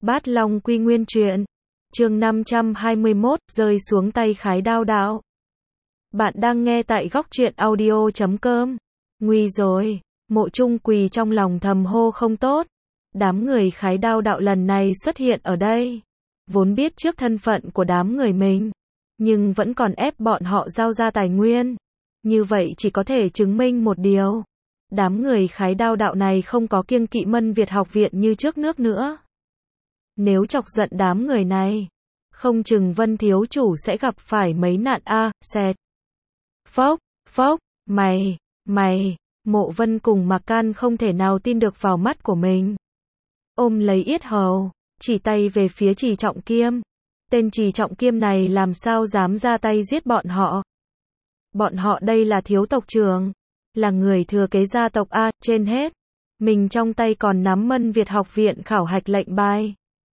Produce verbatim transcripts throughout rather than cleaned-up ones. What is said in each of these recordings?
Bát Long Quy Nguyên Truyện, chương năm trăm hai mươi mốt, rơi xuống tay Khái Đao đạo. Bạn đang nghe tại góc truyện audio chấm com. Nguy rồi, Mộ Trung Quỳ trong lòng thầm hô không tốt. Đám người Khái Đao đạo lần này xuất hiện ở đây, vốn biết trước thân phận của đám người mình, nhưng vẫn còn ép bọn họ giao ra tài nguyên. Như vậy chỉ có thể chứng minh một điều. Đám người Khái Đao đạo này không có kiêng kỵ Mân Việt học viện như trước nước nữa. Nếu chọc giận đám người này, không chừng Vân thiếu chủ sẽ gặp phải mấy nạn a, xẹt. Phốc, phốc, mày, mày, Mộ Vân cùng Mạc Can không thể nào tin được vào mắt của mình. Ôm lấy yết hầu, chỉ tay về phía Trì Trọng Kiêm. Tên Trì Trọng Kiêm này làm sao dám ra tay giết bọn họ. Bọn họ đây là thiếu tộc trưởng, là người thừa kế gia tộc A, trên hết. Mình trong tay còn nắm Mân Việt học viện khảo hạch lệnh bài.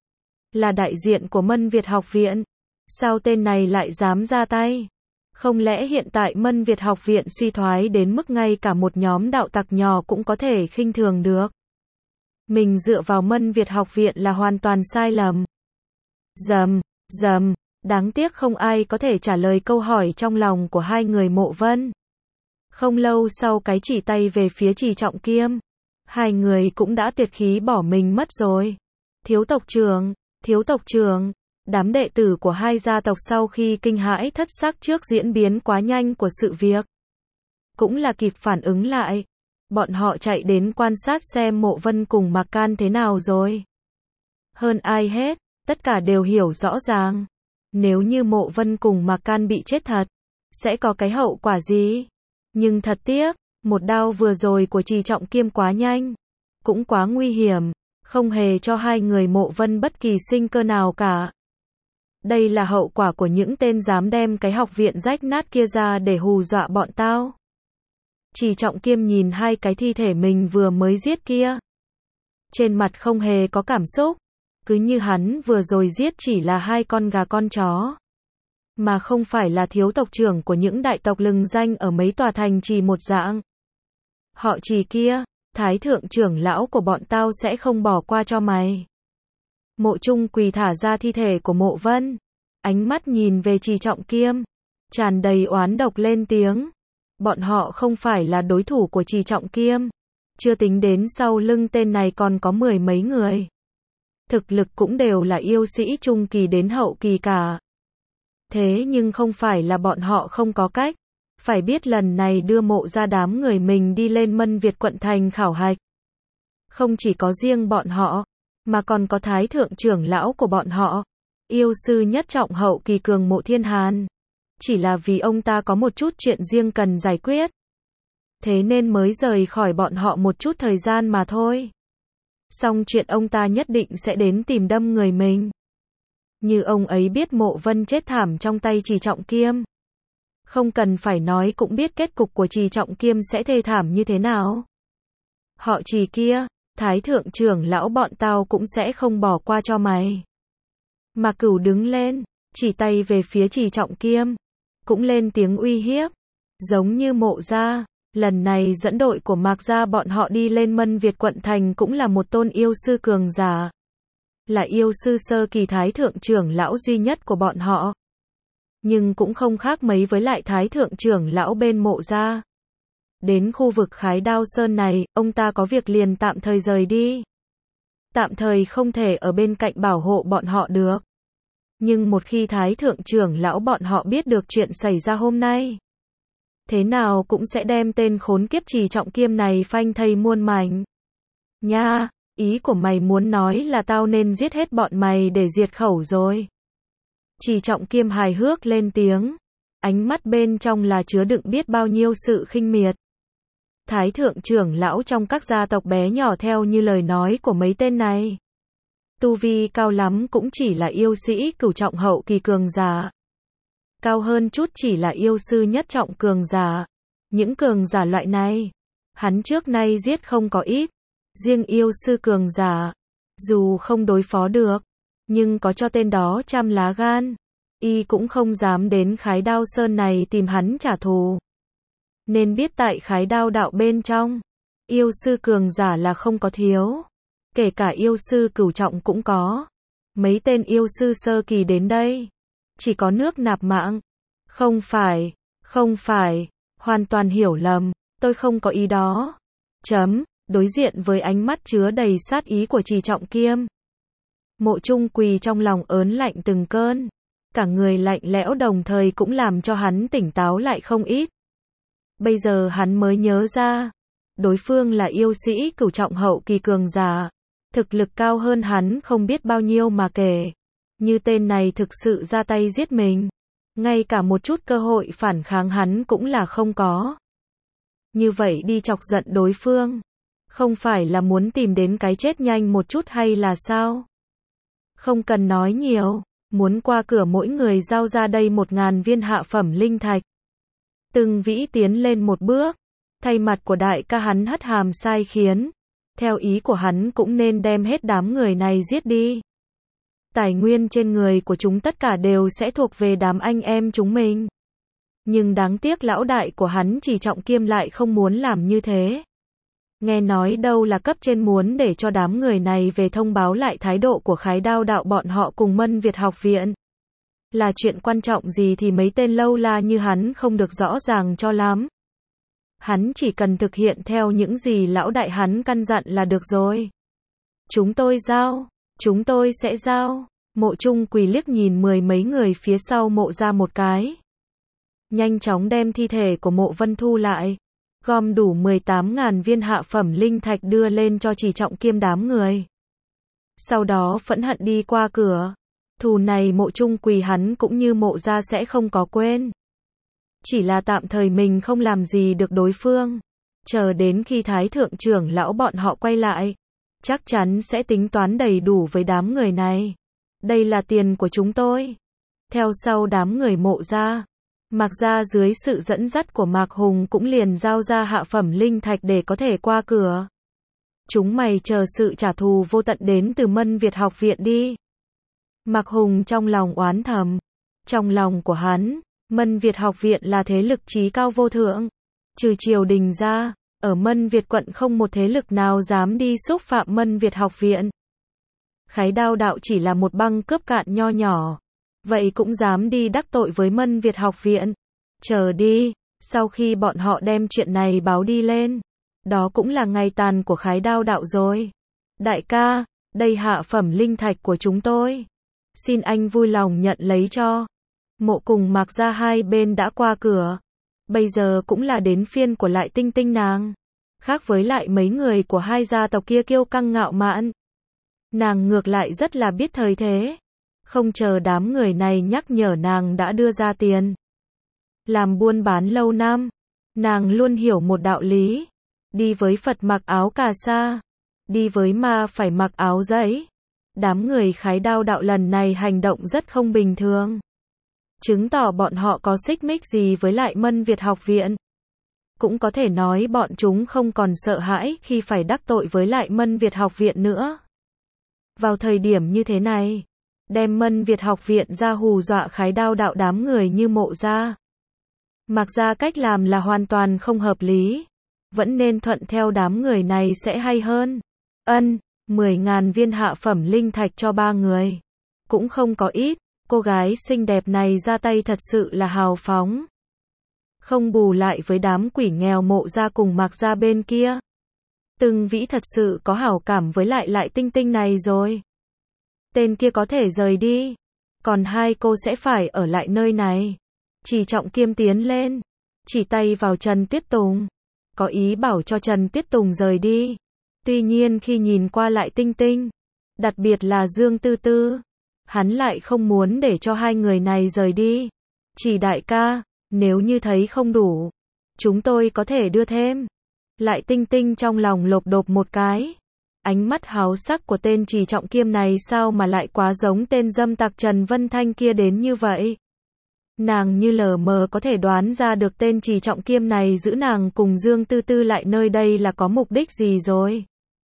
Là đại diện của Mân Việt học viện. Sao tên này lại dám ra tay? Không lẽ hiện tại Mân Việt học viện suy thoái đến mức ngay cả một nhóm đạo tặc nhỏ cũng có thể khinh thường được? Mình dựa vào Mân Việt học viện là hoàn toàn sai lầm. Dầm, dầm, đáng tiếc không ai có thể trả lời câu hỏi trong lòng của hai người Mộ Vân. Không lâu sau cái chỉ tay về phía Trì Trọng Kiêm, hai người cũng đã tuyệt khí bỏ mình mất rồi. Thiếu tộc trưởng, thiếu tộc trưởng, đám đệ tử của hai gia tộc sau khi kinh hãi thất sắc trước diễn biến quá nhanh của sự việc, cũng là kịp phản ứng lại. Bọn họ chạy đến quan sát xem Mộ Vân cùng Mạc Can thế nào rồi. Hơn ai hết, tất cả đều hiểu rõ ràng. Nếu như Mộ Vân cùng Mạc Can bị chết thật, sẽ có cái hậu quả gì? Nhưng thật tiếc, một đao vừa rồi của Trì Trọng Kiêm quá nhanh, cũng quá nguy hiểm, không hề cho hai người Mộ Vân bất kỳ sinh cơ nào cả. Đây là hậu quả của những tên dám đem cái học viện rách nát kia ra để hù dọa bọn tao. Trì Trọng Kiêm nhìn hai cái thi thể mình vừa mới giết kia, trên mặt không hề có cảm xúc, cứ như hắn vừa rồi giết chỉ là hai con gà con chó, mà không phải là thiếu tộc trưởng của những đại tộc lừng danh ở mấy tòa thành trì một dạng. Họ Trì kia, thái thượng trưởng lão của bọn tao sẽ không bỏ qua cho mày. Mộ Trung Quỳ thả ra thi thể của Mộ Vân, ánh mắt nhìn về Trì Trọng Kiêm, tràn đầy oán độc lên tiếng. Bọn họ không phải là đối thủ của Trì Trọng Kiêm, chưa tính đến sau lưng tên này còn có mười mấy người. Thực lực cũng đều là yêu sĩ trung kỳ đến hậu kỳ cả. Thế nhưng không phải là bọn họ không có cách. Phải biết lần này đưa Mộ ra đám người mình đi lên Mân Việt quận thành khảo hạch. Không chỉ có riêng bọn họ, mà còn có thái thượng trưởng lão của bọn họ, yêu sư nhất trọng hậu kỳ cường Mộ Thiên Hàn. Chỉ là vì ông ta có một chút chuyện riêng cần giải quyết, thế nên mới rời khỏi bọn họ một chút thời gian mà thôi. Xong chuyện ông ta nhất định sẽ đến tìm đâm người mình. Như ông ấy biết Mộ Vân chết thảm trong tay Trì Trọng Kiêm, không cần phải nói cũng biết kết cục của Trì Trọng Kiêm sẽ thê thảm như thế nào. Họ Trì kia, thái thượng trưởng lão bọn tao cũng sẽ không bỏ qua cho mày. Mà Cửu đứng lên, chỉ tay về phía Trì Trọng Kiêm, cũng lên tiếng uy hiếp. Giống như Mộ gia, lần này dẫn đội của Mạc gia bọn họ đi lên Mân Việt quận thành cũng là một tôn yêu sư cường giả, là yêu sư sơ kỳ thái thượng trưởng lão duy nhất của bọn họ. Nhưng cũng không khác mấy với lại thái thượng trưởng lão bên Mộ gia. Đến khu vực Khái Đao Sơn này, ông ta có việc liền tạm thời rời đi. Tạm thời không thể ở bên cạnh bảo hộ bọn họ được. Nhưng một khi thái thượng trưởng lão bọn họ biết được chuyện xảy ra hôm nay, thế nào cũng sẽ đem tên khốn kiếp Trì Trọng Kiêm này phanh thây muôn mảnh. Nha, ý của mày muốn nói là tao nên giết hết bọn mày để diệt khẩu rồi. Trì Trọng Kiêm hài hước lên tiếng, ánh mắt bên trong là chứa đựng biết bao nhiêu sự khinh miệt. Thái thượng trưởng lão trong các gia tộc bé nhỏ theo như lời nói của mấy tên này, tu vi cao lắm cũng chỉ là yêu sĩ cửu trọng hậu kỳ cường giả. Cao hơn chút chỉ là yêu sư nhất trọng cường giả. Những cường giả loại này, hắn trước nay giết không có ít. Riêng yêu sư cường giả, dù không đối phó được, nhưng có cho tên đó trăm lá gan, y cũng không dám đến Khái Đao Sơn này tìm hắn trả thù. Nên biết tại Khái Đao đạo bên trong, yêu sư cường giả là không có thiếu. Kể cả yêu sư cửu trọng cũng có. Mấy tên yêu sư sơ kỳ đến đây. Chỉ có nước nạp mạng. Không phải, không phải, hoàn toàn hiểu lầm, tôi không có ý đó. Chấm, đối diện với ánh mắt chứa đầy sát ý của Trì Trọng Kiêm. Mộ Trung Quỳ trong lòng ớn lạnh từng cơn. Cả người lạnh lẽo đồng thời cũng làm cho hắn tỉnh táo lại không ít. Bây giờ hắn mới nhớ ra. Đối phương là yêu sĩ cửu trọng hậu kỳ cường giả. Thực lực cao hơn hắn không biết bao nhiêu mà kể. Như tên này thực sự ra tay giết mình. Ngay cả một chút cơ hội phản kháng hắn cũng là không có. Như vậy đi chọc giận đối phương. Không phải là muốn tìm đến cái chết nhanh một chút hay là sao? Không cần nói nhiều. Muốn qua cửa mỗi người giao ra đây một ngàn viên hạ phẩm linh thạch. Từng Vĩ tiến lên một bước. Thay mặt của đại ca hắn hất hàm sai khiến. Theo ý của hắn cũng nên đem hết đám người này giết đi. Tài nguyên trên người của chúng tất cả đều sẽ thuộc về đám anh em chúng mình. Nhưng đáng tiếc lão đại của hắn Trì Trọng Kiêm lại không muốn làm như thế. Nghe nói đâu là cấp trên muốn để cho đám người này về thông báo lại thái độ của Khái Đao đạo bọn họ cùng Mân Việt học viện. Là chuyện quan trọng gì thì mấy tên lâu la như hắn không được rõ ràng cho lắm. Hắn chỉ cần thực hiện theo những gì lão đại hắn căn dặn là được rồi. Chúng tôi giao, chúng tôi sẽ giao. Mộ Trung Quỳ liếc nhìn mười mấy người phía sau mộ ra một cái. Nhanh chóng đem thi thể của Mộ Vân thu lại. Gom đủ mười tám ngàn viên hạ phẩm linh thạch đưa lên cho Trì Trọng Kiêm đám người. Sau đó phẫn hận đi qua cửa. Thù này Mộ Trung Quỳ hắn cũng như mộ ra sẽ không có quên. Chỉ là tạm thời mình không làm gì được đối phương. Chờ đến khi Thái Thượng trưởng lão bọn họ quay lại. Chắc chắn sẽ tính toán đầy đủ với đám người này. Đây là tiền của chúng tôi. Theo sau đám người mộ ra. Mạc gia dưới sự dẫn dắt của Mạc Hùng cũng liền giao ra hạ phẩm linh thạch để có thể qua cửa. Chúng mày chờ sự trả thù vô tận đến từ Mân Việt học viện đi. Mạc Hùng trong lòng oán thầm. Trong lòng của hắn, Mân Việt học viện là thế lực chí cao vô thượng. Trừ triều đình ra, ở Mân Việt quận không một thế lực nào dám đi xúc phạm Mân Việt học viện. Khái Đao đạo chỉ là một băng cướp cạn nho nhỏ. Vậy cũng dám đi đắc tội với Mân Việt học viện. Chờ đi, sau khi bọn họ đem chuyện này báo đi lên. Đó cũng là ngày tàn của Khái Đao đạo rồi. Đại ca, đây hạ phẩm linh thạch của chúng tôi. Xin anh vui lòng nhận lấy cho. Mộ cùng Mạc gia hai bên đã qua cửa. Bây giờ cũng là đến phiên của Lại Tinh Tinh nàng. Khác với lại mấy người của hai gia tộc kia kiêu căng ngạo mạn. Nàng ngược lại rất là biết thời thế. Không chờ đám người này nhắc nhở nàng đã đưa ra tiền. Làm buôn bán lâu năm. Nàng luôn hiểu một đạo lý. Đi với Phật mặc áo cà sa. Đi với ma phải mặc áo giấy. Đám người Khái Đao đạo lần này hành động rất không bình thường. Chứng tỏ bọn họ có xích mích gì với lại Mân Việt học viện. Cũng có thể nói bọn chúng không còn sợ hãi khi phải đắc tội với lại Mân Việt học viện nữa. Vào thời điểm như thế này, đem Mân Việt học viện ra hù dọa Khái Đao đạo đám người như mộ ra. Mặc ra cách làm là hoàn toàn không hợp lý. Vẫn nên thuận theo đám người này sẽ hay hơn. Ân, mười ngàn viên hạ phẩm linh thạch cho ba người. Cũng không có ít, cô gái xinh đẹp này ra tay thật sự là hào phóng. Không bù lại với đám quỷ nghèo mộ ra cùng Mạc ra bên kia. Từng Vĩ thật sự có hảo cảm với lại Lại Tinh Tinh này rồi. Tên kia có thể rời đi. Còn hai cô sẽ phải ở lại nơi này. Trì Trọng Kiêm tiến lên. Chỉ tay vào Trần Tuyết Tùng. Có ý bảo cho Trần Tuyết Tùng rời đi. Tuy nhiên khi nhìn qua Lại Tinh Tinh. Đặc biệt là Dương Tư Tư. Hắn lại không muốn để cho hai người này rời đi. Chỉ đại ca, nếu như thấy không đủ. Chúng tôi có thể đưa thêm. Lại Tinh Tinh trong lòng lộp đột một cái. Ánh mắt háo sắc của tên Trì Trọng Kiêm này sao mà lại quá giống tên dâm tặc Trần Vân Thanh kia đến như vậy. Nàng như lờ mờ có thể đoán ra được tên Trì Trọng Kiêm này giữ nàng cùng Dương Tư Tư lại nơi đây là có mục đích gì rồi.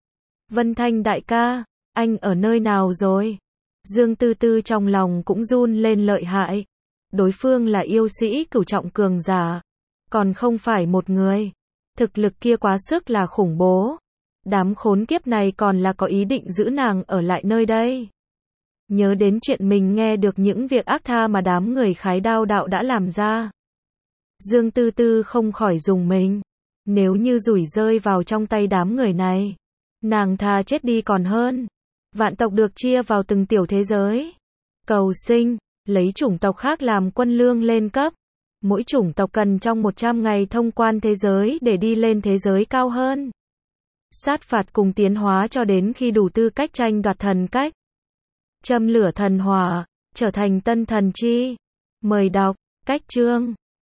Vân Thanh đại ca, anh ở nơi nào rồi? Dương Tư Tư trong lòng cũng run lên lợi hại. Đối phương là yêu sĩ cửu trọng cường giả. Còn không phải một người. Thực lực kia quá sức là khủng bố. Đám khốn kiếp này còn là có ý định giữ nàng ở lại nơi đây. Nhớ đến chuyện mình nghe được những việc ác tha mà đám người khái đao đạo đã làm ra. Dương Tư Tư không khỏi rùng mình. Nếu như rủi rơi vào trong tay đám người này, nàng thà chết đi còn hơn. Vạn tộc được chia vào từng tiểu thế giới. Cầu sinh, lấy chủng tộc khác làm quân lương lên cấp. Mỗi chủng tộc cần trong một trăm ngày thông quan thế giới để đi lên thế giới cao hơn. Sát phạt cùng tiến hóa cho đến khi đủ tư cách tranh đoạt thần cách. Châm lửa thần hỏa, trở thành tân thần chi. Mời đọc, cách chương.